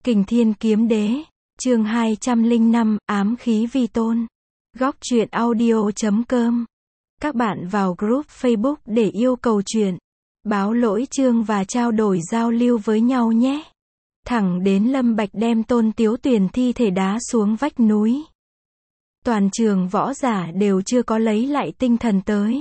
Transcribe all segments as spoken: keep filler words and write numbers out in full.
Kình Thiên Kiếm Đế, chương hai trăm lẻ năm, Ám Khí Vi Tôn. Góc truyện audio chấm com. Các bạn vào group Facebook để yêu cầu truyện, báo lỗi chương và trao đổi giao lưu với nhau nhé. Thẳng đến Lâm Bạch đem Tôn Tiếu Tuyền thi thể đá xuống vách núi. Toàn trường võ giả đều chưa có lấy lại tinh thần tới.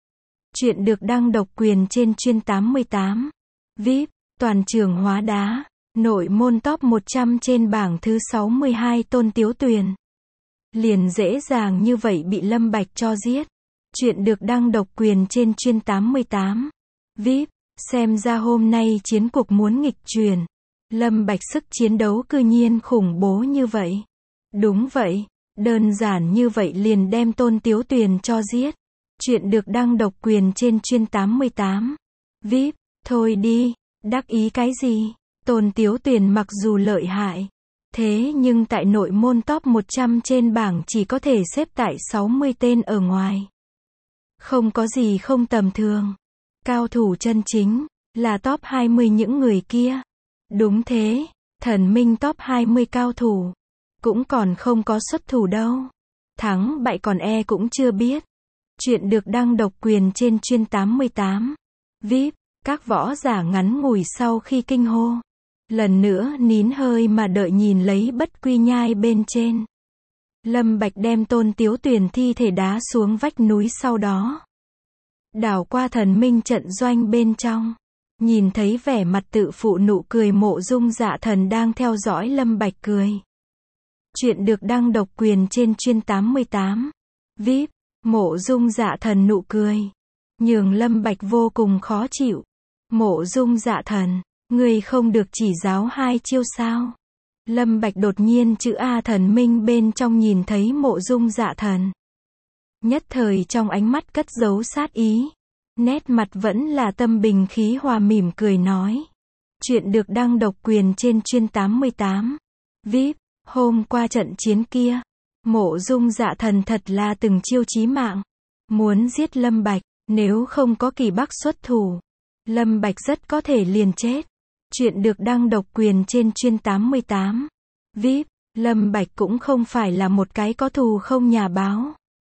Chuyện được đăng độc quyền trên chuyên tám mươi tám. vê i pê, toàn trường hóa đá. Nội môn top một trăm trên bảng thứ sáu mươi hai Tôn Tiếu Tuyền. Liền dễ dàng như vậy bị Lâm Bạch cho giết. Chuyện được đăng độc quyền trên chuyên tám mươi tám. vê i pê, xem ra hôm nay chiến cuộc muốn nghịch chuyển. Lâm Bạch sức chiến đấu cư nhiên khủng bố như vậy. Đúng vậy, đơn giản như vậy liền đem Tôn Tiếu Tuyền cho giết. Chuyện được đăng độc quyền trên chuyên tám mươi tám. vê i pê, thôi đi, đắc ý cái gì? Tôn Tiếu Tuyền mặc dù lợi hại, thế nhưng tại nội môn top một trăm trên bảng chỉ có thể xếp tại sáu mươi tên ở ngoài. Không có gì không tầm thường. Cao thủ chân chính, là top hai mươi những người kia. Đúng thế, thần minh top hai mươi cao thủ, cũng còn không có xuất thủ đâu. Thắng bại còn e cũng chưa biết. Chuyện được đăng độc quyền trên chuyên tám mươi tám. vê i pê, các võ giả ngắn ngủi sau khi kinh hô. Lần nữa nín hơi mà đợi nhìn lấy bất quy nhai bên trên. Lâm Bạch đem Tôn Tiếu Tuyền thi thể đá xuống vách núi sau đó. Đảo qua thần minh trận doanh bên trong. Nhìn thấy vẻ mặt tự phụ nụ cười Mộ Dung Dạ Thần đang theo dõi Lâm Bạch cười. Chuyện được đăng độc quyền trên chuyên tám mươi tám. vê i pê, Mộ Dung Dạ Thần nụ cười. Nhường Lâm Bạch vô cùng khó chịu. Mộ Dung Dạ Thần, ngươi không được chỉ giáo hai chiêu sao? Lâm Bạch đột nhiên chữ A thần minh bên trong nhìn thấy Mộ Dung Dạ Thần. Nhất thời trong ánh mắt cất giấu sát ý. Nét mặt vẫn là tâm bình khí hòa mỉm cười nói. Chuyện được đăng độc quyền trên chuyên tám mươi tám. vê i pê, hôm qua trận chiến kia, Mộ Dung Dạ Thần thật là từng chiêu chí mạng. Muốn giết Lâm Bạch, nếu không có Kỳ Bắc xuất thủ, Lâm Bạch rất có thể liền chết. Chuyện được đăng độc quyền trên chuyên tám mươi tám. vê i pê, Lâm Bạch cũng không phải là một cái có thù không nhà báo.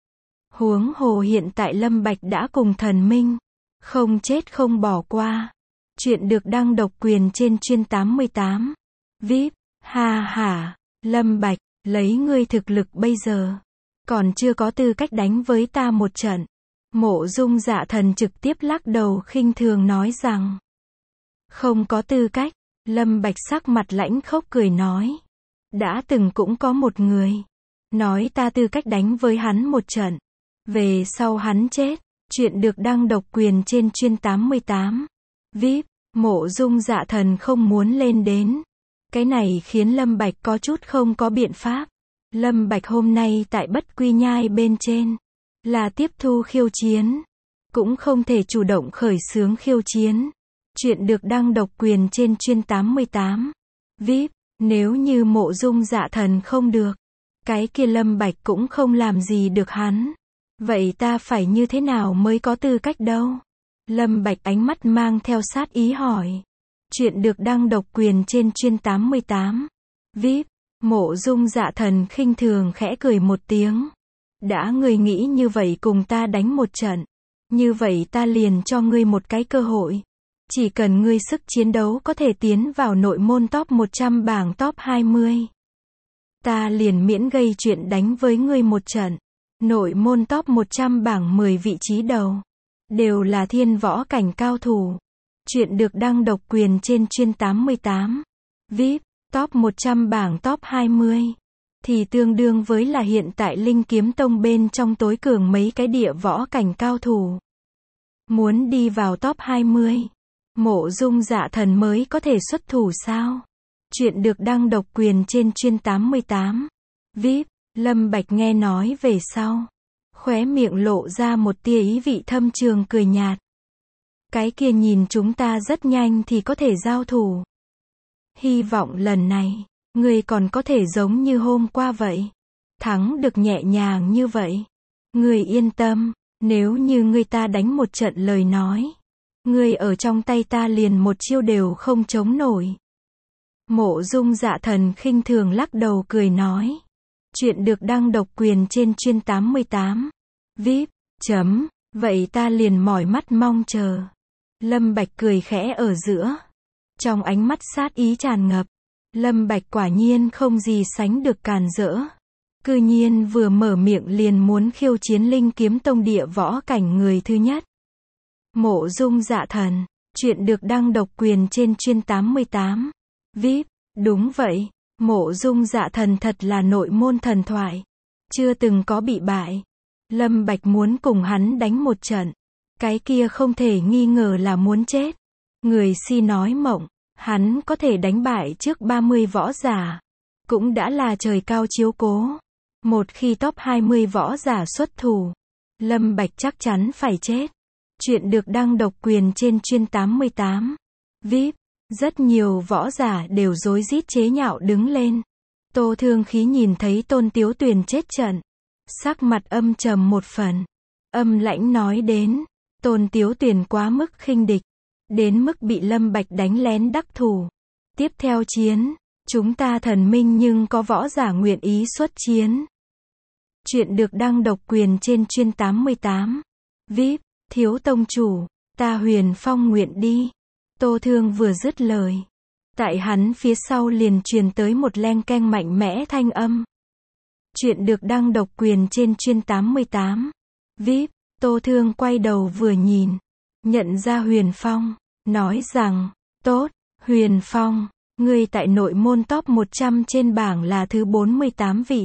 Huống hồ hiện tại Lâm Bạch đã cùng thần minh, không chết không bỏ qua. Chuyện được đăng độc quyền trên chuyên tám mươi tám. vê i pê, ha ha, Lâm Bạch, lấy ngươi thực lực bây giờ, còn chưa có tư cách đánh với ta một trận. Mộ Dung Dạ Thần trực tiếp lắc đầu khinh thường nói rằng, không có tư cách. Lâm Bạch sắc mặt lãnh khốc cười nói, đã từng cũng có một người nói ta tư cách đánh với hắn một trận, về sau hắn chết. Chuyện được đăng độc quyền trên chuyên tám mươi tám. vê i pê, Mộ Dung Dạ Thần không muốn lên đến. Cái này khiến Lâm Bạch có chút không có biện pháp. Lâm Bạch hôm nay tại bất quy nhai bên trên, là tiếp thu khiêu chiến, cũng không thể chủ động khởi xướng khiêu chiến. Chuyện được đăng độc quyền trên chuyên tám mươi tám. vê i pê, nếu như Mộ Dung Dạ Thần không được, cái kia Lâm Bạch cũng không làm gì được hắn. Vậy ta phải như thế nào mới có tư cách đâu? Lâm Bạch ánh mắt mang theo sát ý hỏi. Chuyện được đăng độc quyền trên chuyên tám mươi tám. vê i pê, Mộ Dung Dạ Thần khinh thường khẽ cười một tiếng. Đã ngươi nghĩ như vậy cùng ta đánh một trận, như vậy ta liền cho ngươi một cái cơ hội. Chỉ cần ngươi sức chiến đấu có thể tiến vào nội môn top một trăm bảng top hai mươi, ta liền miễn gây chuyện đánh với ngươi một trận. Nội môn top một trăm bảng mười vị trí đầu, đều là thiên võ cảnh cao thủ. Chuyện được đăng độc quyền trên chuyên tám mươi tám. vê i pê, top một trăm bảng top hai mươi, thì tương đương với là hiện tại Linh Kiếm Tông bên trong tối cường mấy cái địa võ cảnh cao thủ. Muốn đi vào top hai mươi, Mộ Dung Dạ Thần mới có thể xuất thủ sao? Chuyện được đăng độc quyền trên chuyên tám mươi tám. vê i pê, Lâm Bạch nghe nói về sau, khóe miệng lộ ra một tia ý vị thâm trường cười nhạt. Cái kia nhìn chúng ta rất nhanh thì có thể giao thủ. Hy vọng lần này, ngươi còn có thể giống như hôm qua vậy, thắng được nhẹ nhàng như vậy. Ngươi yên tâm, nếu như ngươi ta đánh một trận lời nói, ngươi ở trong tay ta liền một chiêu đều không chống nổi. Mộ Dung Dạ Thần khinh thường lắc đầu cười nói. Chuyện được đăng độc quyền trên chuyên tám mươi tám. vê i pê, chấm, vậy ta liền mỏi mắt mong chờ. Lâm Bạch cười khẽ ở giữa. Trong ánh mắt sát ý tràn ngập. Lâm Bạch quả nhiên không gì sánh được càn rỡ. Cư nhiên vừa mở miệng liền muốn khiêu chiến Linh Kiếm Tông địa võ cảnh người thứ nhất. Mộ Dung Dạ Thần, chuyện được đăng độc quyền trên chuyên tám mươi tám. vê i pê, đúng vậy, Mộ Dung Dạ Thần thật là nội môn thần thoại. Chưa từng có bị bại. Lâm Bạch muốn cùng hắn đánh một trận. Cái kia không thể nghi ngờ là muốn chết. Người si nói mộng, hắn có thể đánh bại trước ba mươi võ giả. Cũng đã là trời cao chiếu cố. Một khi top hai mươi võ giả xuất thủ, Lâm Bạch chắc chắn phải chết. Chuyện được đăng độc quyền trên chuyên tám mươi tám. vê i pê, rất nhiều võ giả đều rối rít chế nhạo đứng lên. Tô Thương Khí nhìn thấy Tôn Tiếu Tuyền chết trận. Sắc mặt âm trầm một phần. Âm lãnh nói đến. Tôn Tiếu Tuyền quá mức khinh địch. Đến mức bị Lâm Bạch đánh lén đắc thủ. Tiếp theo chiến. Chúng ta thần minh nhưng có võ giả nguyện ý xuất chiến. Chuyện được đăng độc quyền trên chuyên tám mươi tám. vê i pê, thiếu tông chủ. Ta Huyền Phong nguyện đi. Tô Thương vừa dứt lời. Tại hắn phía sau liền truyền tới một leng keng mạnh mẽ thanh âm. Chuyện được đăng độc quyền trên chuyên tám mươi tám. vê i pê, Tô Thương quay đầu vừa nhìn. Nhận ra Huyền Phong. Nói rằng, tốt, Huyền Phong, ngươi tại nội môn top một trăm trên bảng là thứ bốn mươi tám vị.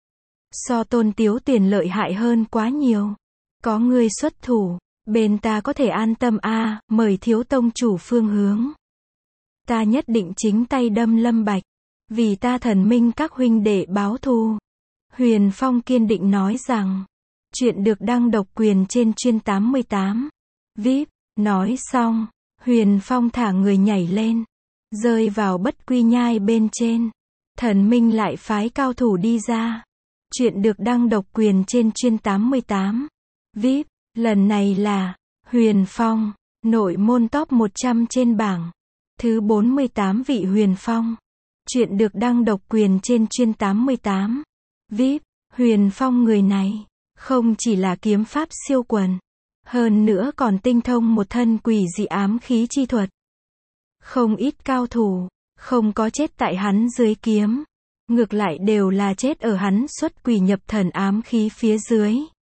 So Tôn Tiếu Tuyền lợi hại hơn quá nhiều. Có ngươi xuất thủ, bên ta có thể an tâm a à, mời thiếu tông chủ phương hướng. Ta nhất định chính tay đâm Lâm Bạch. Vì ta thần minh các huynh đệ báo thù. Huyền Phong kiên định nói rằng. Chuyện được đăng độc quyền trên chuyên tám mươi tám. vê i pê, nói xong. Huyền Phong thả người nhảy lên. Rơi vào bất quy nhai bên trên. Thần minh lại phái cao thủ đi ra. Chuyện được đăng độc quyền trên chuyên tám mươi tám. vê i pê, lần này là Huyền Phong, nội môn top một trăm trên bảng. Thứ bốn mươi tám vị Huyền Phong. Chuyện được đăng độc quyền trên chuyên tám mươi tám. vê i pê, Huyền Phong người này, không chỉ là kiếm pháp siêu quần. Hơn nữa còn tinh thông một thân quỷ dị ám khí chi thuật. Không ít cao thủ, không có chết tại hắn dưới kiếm. Ngược lại đều là chết ở hắn xuất quỷ nhập thần ám khí phía dưới.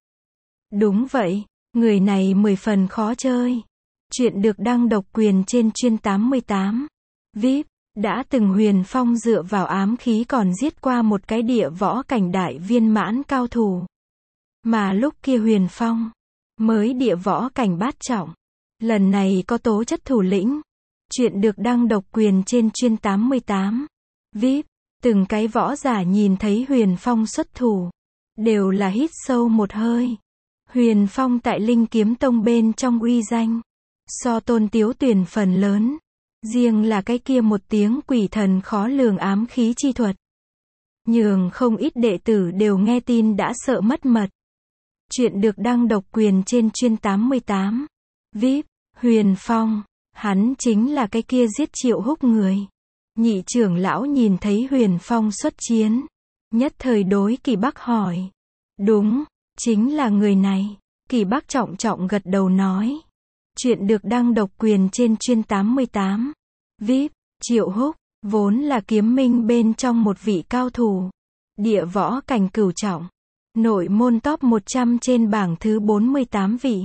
Đúng vậy, người này mười phần khó chơi. Chuyện được đăng độc quyền trên chuyên tám mươi tám. vê i pê, đã từng Huyền Phong dựa vào ám khí còn giết qua một cái địa võ cảnh đại viên mãn cao thủ. Mà lúc kia Huyền Phong mới địa võ cảnh bát trọng. Lần này có tố chất thủ lĩnh. Chuyện được đăng độc quyền trên chuyên tám mươi tám. vê i pê, từng cái võ giả nhìn thấy Huyền Phong xuất thủ. Đều là hít sâu một hơi. Huyền Phong tại Linh Kiếm Tông bên trong uy danh. So Tôn Tiếu Tuyền phần lớn. Riêng là cái kia một tiếng quỷ thần khó lường ám khí chi thuật. Nhường không ít đệ tử đều nghe tin đã sợ mất mật. Chuyện được đăng độc quyền trên chuyên tám mươi tám. vê i pê, Huyền Phong, hắn chính là cái kia giết Triệu Húc người. Nhị trưởng lão nhìn thấy Huyền Phong xuất chiến. Nhất thời đối Kỳ Bắc hỏi. Đúng, chính là người này. Kỳ Bắc trọng trọng gật đầu nói. Chuyện được đăng độc quyền trên chuyên tám mươi tám. vê i pê, Triệu Húc, vốn là kiếm minh bên trong một vị cao thủ. Địa võ cảnh cửu trọng. Nội môn top một trăm trên bảng thứ bốn mươi tám vị.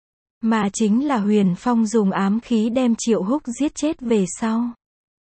Mà chính là Huyền Phong dùng ám khí đem Triệu Húc giết chết về sau.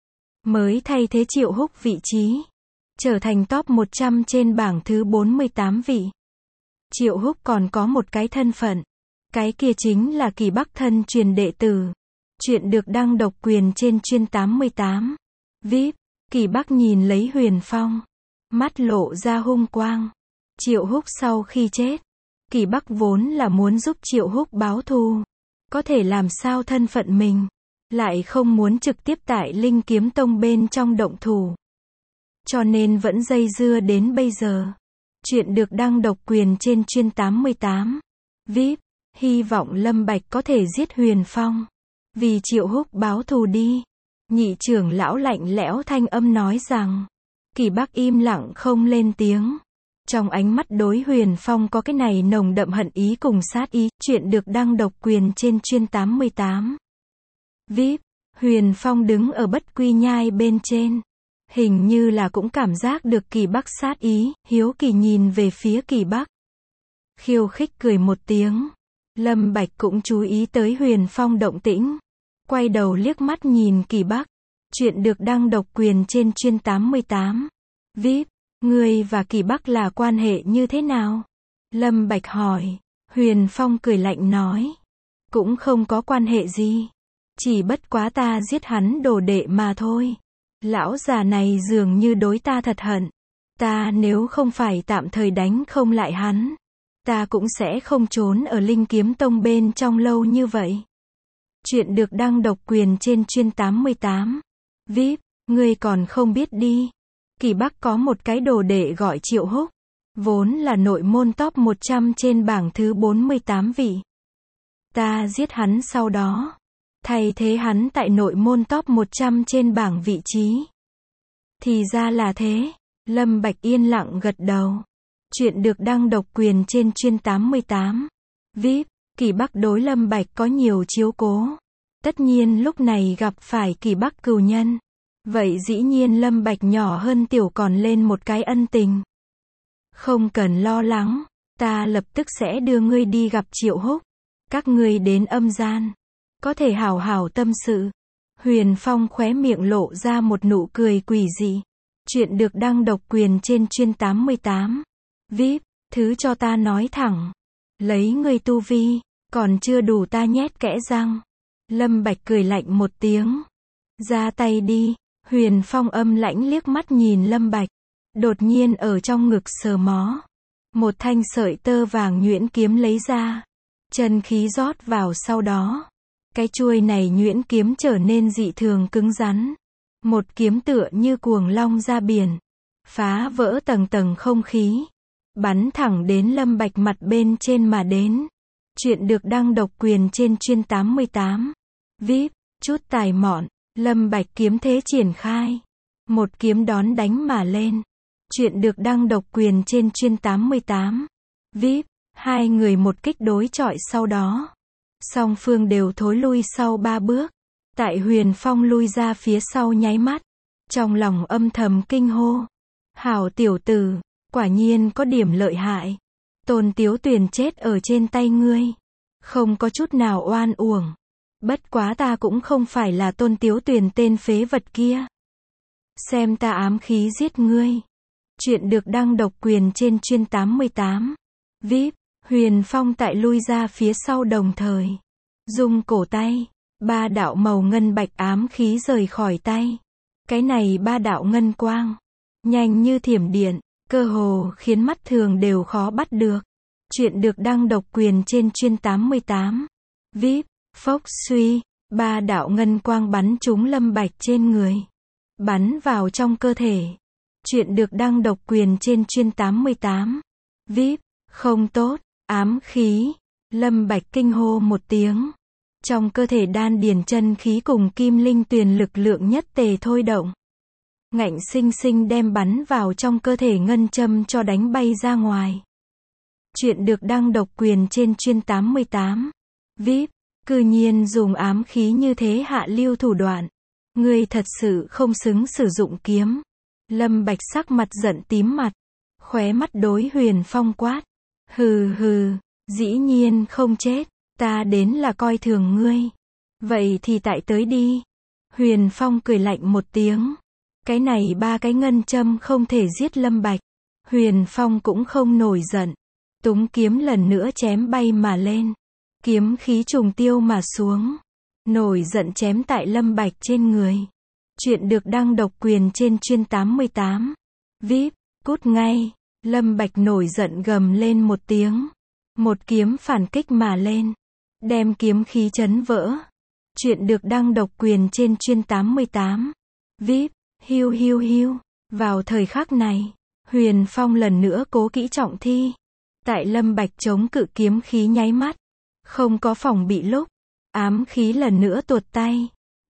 Mới thay thế Triệu Húc vị trí. Trở thành top một trăm trên bảng thứ bốn mươi tám vị. Triệu Húc còn có một cái thân phận. Cái kia chính là Kỳ Bắc thân truyền đệ tử. Chuyện được đăng độc quyền trên chuyên tám mươi tám. vê i pê, Kỳ Bắc nhìn lấy Huyền Phong. Mắt lộ ra hung quang. Triệu Húc sau khi chết. Kỳ Bắc vốn là muốn giúp Triệu Húc báo thù. Có thể làm sao thân phận mình. Lại không muốn trực tiếp tại Linh Kiếm Tông bên trong động thủ. Cho nên vẫn dây dưa đến bây giờ. Chuyện được đăng độc quyền trên chuyên tám mươi tám. vê i pê, hy vọng Lâm Bạch có thể giết Huyền Phong. Vì Triệu Húc báo thù đi. Nhị trưởng lão lạnh lẽo thanh âm nói rằng. Kỳ Bắc im lặng không lên tiếng. Trong ánh mắt đối Huyền Phong có cái này nồng đậm hận ý cùng sát ý. Chuyện được đăng độc quyền trên chuyên tám mươi tám. vê i pê, Huyền Phong đứng ở Bất Quy Nhai bên trên. Hình như là cũng cảm giác được Kỳ Bắc sát ý, hiếu kỳ nhìn về phía Kỳ Bắc. Khiêu khích cười một tiếng. Lâm Bạch cũng chú ý tới Huyền Phong động tĩnh. Quay đầu liếc mắt nhìn Kỳ Bắc. Chuyện được đăng độc quyền trên chuyên tám mươi tám. vê i pê, ngươi và Kỳ Bắc là quan hệ như thế nào? Lâm Bạch hỏi. Huyền Phong cười lạnh nói. Cũng không có quan hệ gì. Chỉ bất quá ta giết hắn đồ đệ mà thôi. Lão già này dường như đối ta thật hận. Ta nếu không phải tạm thời đánh không lại hắn, ta cũng sẽ không trốn ở Linh Kiếm Tông bên trong lâu như vậy. Chuyện được đăng độc quyền trên chuyên tám mươi tám. vê i pê, ngươi còn không biết đi. Kỳ Bắc có một cái đồ đệ gọi Triệu Húc. Vốn là nội môn top một trăm trên bảng thứ bốn mươi tám vị. Ta giết hắn sau đó. Thay thế hắn tại nội môn top một trăm trên bảng vị trí. Thì ra là thế. Lâm Bạch yên lặng gật đầu. Chuyện được đăng độc quyền trên chuyên tám mươi tám. vê i pê, Kỳ Bắc đối Lâm Bạch có nhiều chiếu cố. Tất nhiên lúc này gặp phải Kỳ Bắc cừu nhân. Vậy dĩ nhiên Lâm Bạch nhỏ hơn tiểu còn lên một cái ân tình. Không cần lo lắng. Ta lập tức sẽ đưa ngươi đi gặp Triệu Húc. Các ngươi đến âm gian. Có thể hảo hảo tâm sự. Huyền Phong khóe miệng lộ ra một nụ cười quỷ dị. Chuyện được đăng độc quyền trên chuyên tám mươi tám. vê i pê, thứ cho ta nói thẳng. Lấy ngươi tu vi, còn chưa đủ ta nhét kẽ răng. Lâm Bạch cười lạnh một tiếng. Ra tay đi. Huyền Phong âm lãnh liếc mắt nhìn Lâm Bạch. Đột nhiên ở trong ngực sờ mó. Một thanh sợi tơ vàng nhuyễn kiếm lấy ra. Chân khí rót vào sau đó. Cái chuôi này nhuyễn kiếm trở nên dị thường cứng rắn. Một kiếm tựa như cuồng long ra biển. Phá vỡ tầng tầng không khí. Bắn thẳng đến Lâm Bạch mặt bên trên mà đến. Chuyện được đăng độc quyền trên chuyên tám mươi tám. vê i pê, chút tài mọn. Lâm Bạch kiếm thế triển khai. Một kiếm đón đánh mà lên. Chuyện được đăng độc quyền trên chuyên tám mươi tám. vê i pê, hai người một kích đối chọi sau đó. Song phương đều thối lui sau ba bước. Tại Huyền Phong lui ra phía sau nháy mắt. Trong lòng âm thầm kinh hô. Hảo tiểu tử, quả nhiên có điểm lợi hại. Tôn Tiếu Tuyền chết ở trên tay ngươi. Không có chút nào oan uổng. Bất quá ta cũng không phải là Tôn Tiếu Tuyền tên phế vật kia. Xem ta ám khí giết ngươi. Chuyện được đăng độc quyền trên chuyên tám mươi tám. vê i pê, Huyền Phong tại lui ra phía sau đồng thời. Dùng cổ tay. Ba đạo màu ngân bạch ám khí rời khỏi tay. Cái này ba đạo ngân quang. Nhanh như thiểm điện. Cơ hồ khiến mắt thường đều khó bắt được. Chuyện được đăng độc quyền trên chuyên tám mươi tám. vê i pê, phốc suy. Ba đạo ngân quang bắn trúng Lâm Bạch trên người. Bắn vào trong cơ thể. Chuyện được đăng độc quyền trên chuyên tám mươi tám. vê i pê, không tốt. Ám khí. Lâm Bạch kinh hô một tiếng. Trong cơ thể đan điền chân khí cùng kim linh tuyền lực lượng nhất tề thôi động. Ngạnh sinh sinh đem bắn vào trong cơ thể ngân châm cho đánh bay ra ngoài. Chuyện được đăng độc quyền trên chuyên tám mươi tám. vê i pê, cư nhiên dùng ám khí như thế hạ lưu thủ đoạn. Ngươi thật sự không xứng sử dụng kiếm. Lâm Bạch sắc mặt giận tím mặt. Khóe mắt đối Huyền Phong quát. Hừ hừ, dĩ nhiên không chết. Ta đến là coi thường ngươi. Vậy thì tại tới đi. Huyền Phong cười lạnh một tiếng. Cái này ba cái ngân châm không thể giết Lâm Bạch. Huyền Phong cũng không nổi giận. Túng kiếm lần nữa chém bay mà lên. Kiếm khí trùng tiêu mà xuống. Nổi giận chém tại Lâm Bạch trên người. Chuyện được đăng độc quyền trên chuyên tám mươi tám. vê i pê, cút ngay. Lâm Bạch nổi giận gầm lên một tiếng. Một kiếm phản kích mà lên. Đem kiếm khí chấn vỡ. Chuyện được đăng độc quyền trên chuyên tám mươi tám. vê i pê, hiu hiu hiu. Vào thời khắc này, Huyền Phong lần nữa cố kỹ trọng thi. Tại Lâm Bạch chống cự kiếm khí nháy mắt. Không có phòng bị lúc. Ám khí lần nữa tuột tay.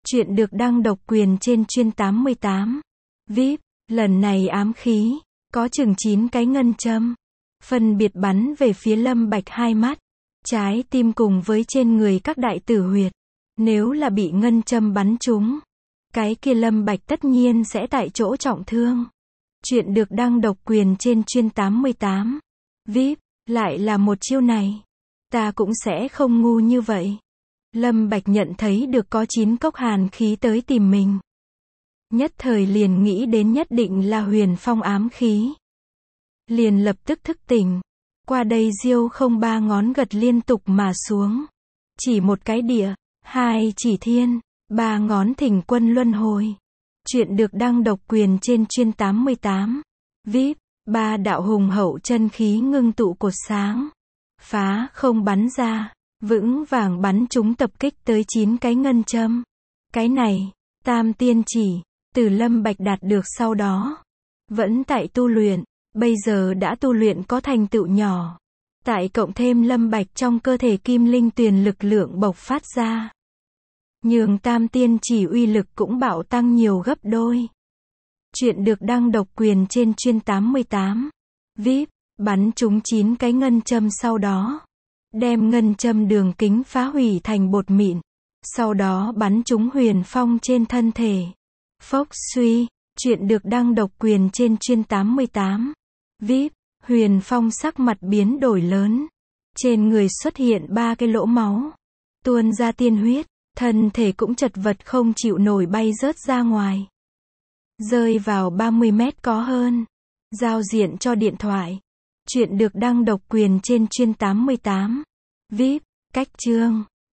Chuyện được đăng độc quyền trên chuyên tám mươi tám. vê i pê, lần này ám khí, có chừng chín cái ngân châm. Phân biệt bắn về phía Lâm Bạch hai mắt, trái tim cùng với trên người các đại tử huyệt. Nếu là bị ngân châm bắn trúng, cái kia Lâm Bạch tất nhiên sẽ tại chỗ trọng thương. Chuyện được đăng độc quyền trên chuyên tám mươi tám. vê i pê, lại là một chiêu này. Ta cũng sẽ không ngu như vậy. Lâm Bạch nhận thấy được có chín cốc hàn khí tới tìm mình. Nhất thời liền nghĩ đến nhất định là Huyền Phong ám khí. Liền lập tức thức tỉnh. Qua đây diêu không ba ngón gật liên tục mà xuống. Chỉ một cái địa, hai chỉ thiên, ba ngón thỉnh quân luân hồi. Chuyện được đăng độc quyền trên chuyên tám mươi tám. vê i pê, ba đạo hùng hậu chân khí ngưng tụ cột sáng. Phá không bắn ra, vững vàng bắn chúng tập kích tới chín cái ngân châm. Cái này, tam tiên chỉ, từ Lâm Bạch đạt được sau đó. Vẫn tại tu luyện, bây giờ đã tu luyện có thành tựu nhỏ. Tại cộng thêm Lâm Bạch trong cơ thể kim linh tuyền lực lượng bộc phát ra. Nhường tam tiên chỉ uy lực cũng bạo tăng nhiều gấp đôi. Chuyện được đăng độc quyền trên chuyên tám mươi tám. vê i pê, bắn trúng chín cái ngân châm sau đó. Đem ngân châm đường kính phá hủy thành bột mịn. Sau đó bắn trúng Huyền Phong trên thân thể. Phốc suy, chuyện được đăng độc quyền trên chuyên tám mươi tám. vê i pê, Huyền Phong sắc mặt biến đổi lớn. Trên người xuất hiện ba cái lỗ máu. Tuôn ra tiên huyết, thân thể cũng chật vật không chịu nổi bay rớt ra ngoài. Rơi vào ba mươi mét có hơn. Giao diện cho điện thoại. Chuyện được đăng độc quyền trên chuyên tám mươi tám. vê i pê, cách chương.